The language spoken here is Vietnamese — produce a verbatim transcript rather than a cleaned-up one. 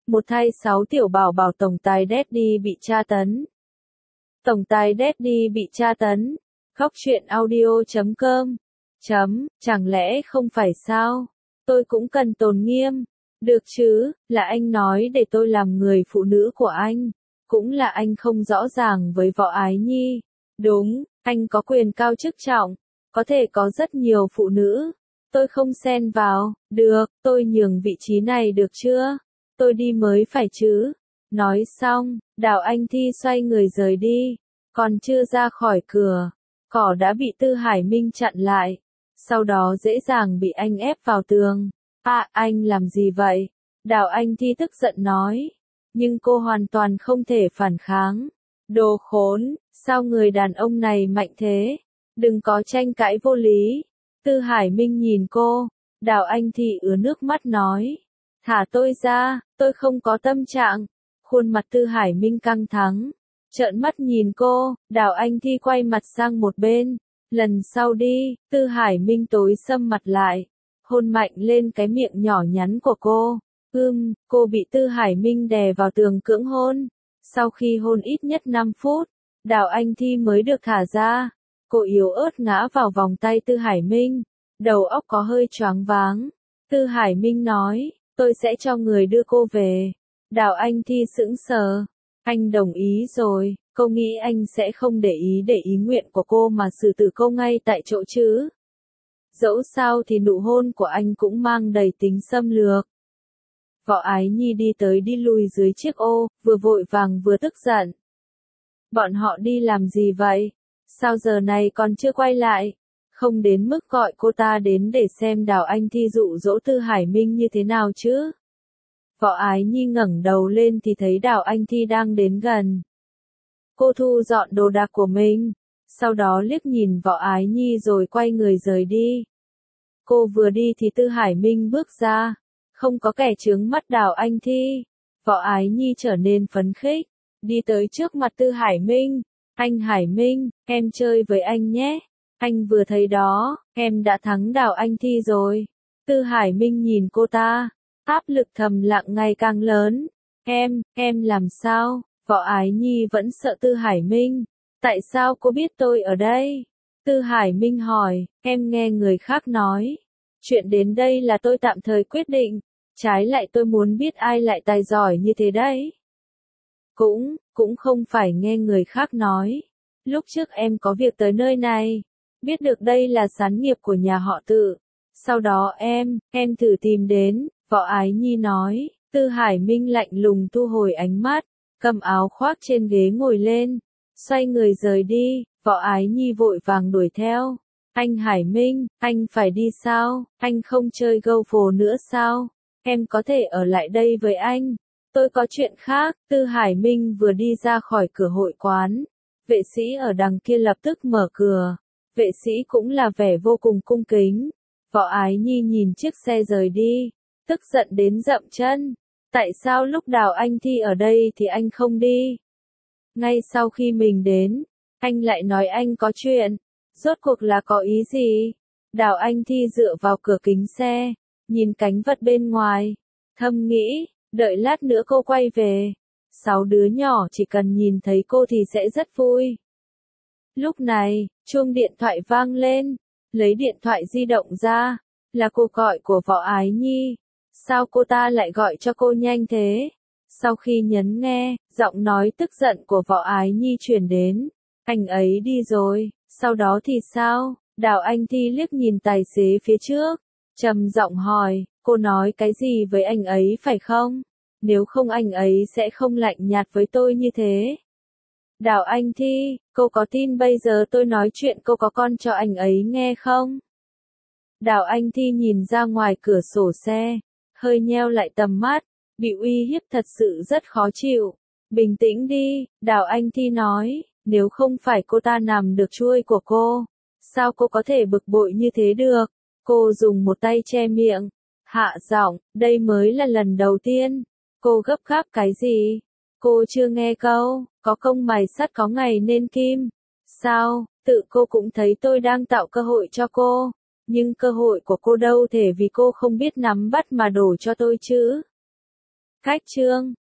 Một thay sáu tiểu bảo bảo tổng tài Daddy bị tra tấn. Tổng tài Daddy bị tra tấn. Khóc chuyện audio chấm com. Chấm, chẳng lẽ không phải sao? Tôi cũng cần tồn nghiêm. Được chứ, là anh nói để tôi làm người phụ nữ của anh. Cũng là anh không rõ ràng với Võ Ái Nhi. Đúng, anh có quyền cao chức trọng. Có thể có rất nhiều phụ nữ. Tôi không xen vào. Được, tôi nhường vị trí này được chưa? Tôi đi mới phải chứ. Nói xong, Đào Anh Thi xoay người rời đi. Còn chưa ra khỏi cửa, cỏ đã bị Tư Hải Minh chặn lại. Sau đó dễ dàng bị anh ép vào tường. À, anh làm gì vậy? Đào Anh Thi tức giận nói. Nhưng cô hoàn toàn không thể phản kháng. Đồ khốn, sao người đàn ông này mạnh thế? Đừng có tranh cãi vô lý. Tư Hải Minh nhìn cô. Đào Anh Thi ứa nước mắt nói. Thả tôi ra, tôi không có tâm trạng. Khuôn mặt Tư Hải Minh căng thẳng. Trợn mắt nhìn cô, Đào Anh Thi quay mặt sang một bên. Lần sau đi, Tư Hải Minh tối sầm mặt lại. Hôn mạnh lên cái miệng nhỏ nhắn của cô. Ưm, cô bị Tư Hải Minh đè vào tường cưỡng hôn. Sau khi hôn ít nhất năm phút, Đào Anh Thi mới được thả ra. Cô yếu ớt ngã vào vòng tay Tư Hải Minh. Đầu óc có hơi choáng váng. Tư Hải Minh nói, tôi sẽ cho người đưa cô về. Đào Anh Thi sững sờ. Anh đồng ý rồi, cô nghĩ anh sẽ không để ý để ý nguyện của cô mà xử tử cô ngay tại chỗ chứ. Dẫu sao thì nụ hôn của anh cũng mang đầy tính xâm lược. Võ Ái Nhi đi tới đi lui dưới chiếc ô, vừa vội vàng vừa tức giận. Bọn họ đi làm gì vậy? Sao giờ này còn chưa quay lại? Không đến mức gọi cô ta đến để xem Đào Anh Thi dụ dỗ Tư Hải Minh như thế nào chứ? Võ Ái Nhi ngẩng đầu lên thì thấy Đào Anh Thi đang đến gần. Cô thu dọn đồ đạc của mình, sau đó liếc nhìn Võ Ái Nhi rồi quay người rời đi. Cô vừa đi thì Tư Hải Minh bước ra, không có kẻ chướng mắt Đào Anh Thi. Võ Ái Nhi trở nên phấn khích, đi tới trước mặt Tư Hải Minh. Anh Hải Minh, em chơi với anh nhé. Anh vừa thấy đó, em đã thắng Đào Anh Thi rồi. Tư Hải Minh nhìn cô ta. Áp lực thầm lặng ngày càng lớn. Em, em làm sao? Võ Ái Nhi vẫn sợ Tư Hải Minh. Tại sao cô biết tôi ở đây? Tư Hải Minh hỏi, em nghe người khác nói. Chuyện đến đây là tôi tạm thời quyết định. Trái lại tôi muốn biết ai lại tài giỏi như thế đấy. Cũng, cũng không phải nghe người khác nói. Lúc trước em có việc tới nơi này. Biết được đây là sản nghiệp của nhà họ Tự. Sau đó em, em thử tìm đến. Võ Ái Nhi nói. Tư Hải Minh lạnh lùng thu hồi ánh mắt, cầm áo khoác trên ghế ngồi lên, xoay người rời đi. Võ Ái Nhi vội vàng đuổi theo. Anh Hải Minh, anh phải đi sao? Anh không chơi gâu phồ nữa sao? Em có thể ở lại đây với anh. Tôi có chuyện khác. Tư Hải Minh vừa đi ra khỏi cửa hội quán. Vệ sĩ ở đằng kia lập tức mở cửa. Vệ sĩ cũng là vẻ vô cùng cung kính. Võ Ái Nhi nhìn chiếc xe rời đi, tức giận đến dậm chân. Tại sao lúc Đào Anh Thi ở đây thì anh không đi? Ngay sau khi mình đến, anh lại nói anh có chuyện. Rốt cuộc là có ý gì? Đào Anh Thi dựa vào cửa kính xe, nhìn cánh vật bên ngoài, thầm nghĩ, đợi lát nữa cô quay về. Sáu đứa nhỏ chỉ cần nhìn thấy cô thì sẽ rất vui. Lúc này, chuông điện thoại vang lên, lấy điện thoại di động ra, là cuộc gọi của Võ Ái Nhi. Sao cô ta lại gọi cho cô nhanh thế? Sau khi nhấn nghe, giọng nói tức giận của Võ Ái Nhi truyền đến. Anh ấy đi rồi, sau đó thì sao? Đào Anh Thi liếc nhìn tài xế phía trước, trầm giọng hỏi, cô nói cái gì với anh ấy phải không? Nếu không anh ấy sẽ không lạnh nhạt với tôi như thế. Đào Anh Thi, cô có tin bây giờ tôi nói chuyện cô có con cho anh ấy nghe không? Đào Anh Thi nhìn ra ngoài cửa sổ xe, hơi nheo lại tầm mắt, bị uy hiếp thật sự rất khó chịu. Bình tĩnh đi, Đào Anh Thi nói, nếu không phải cô ta nằm được chuôi của cô, sao cô có thể bực bội như thế được? Cô dùng một tay che miệng, hạ giọng, đây mới là lần đầu tiên. Cô gấp gáp cái gì? Cô chưa nghe câu, có công mài sắt có ngày nên kim. Sao, tự cô cũng thấy tôi đang tạo cơ hội cho cô. Nhưng cơ hội của cô đâu thể vì cô không biết nắm bắt mà đổ cho tôi chứ. Khách trương.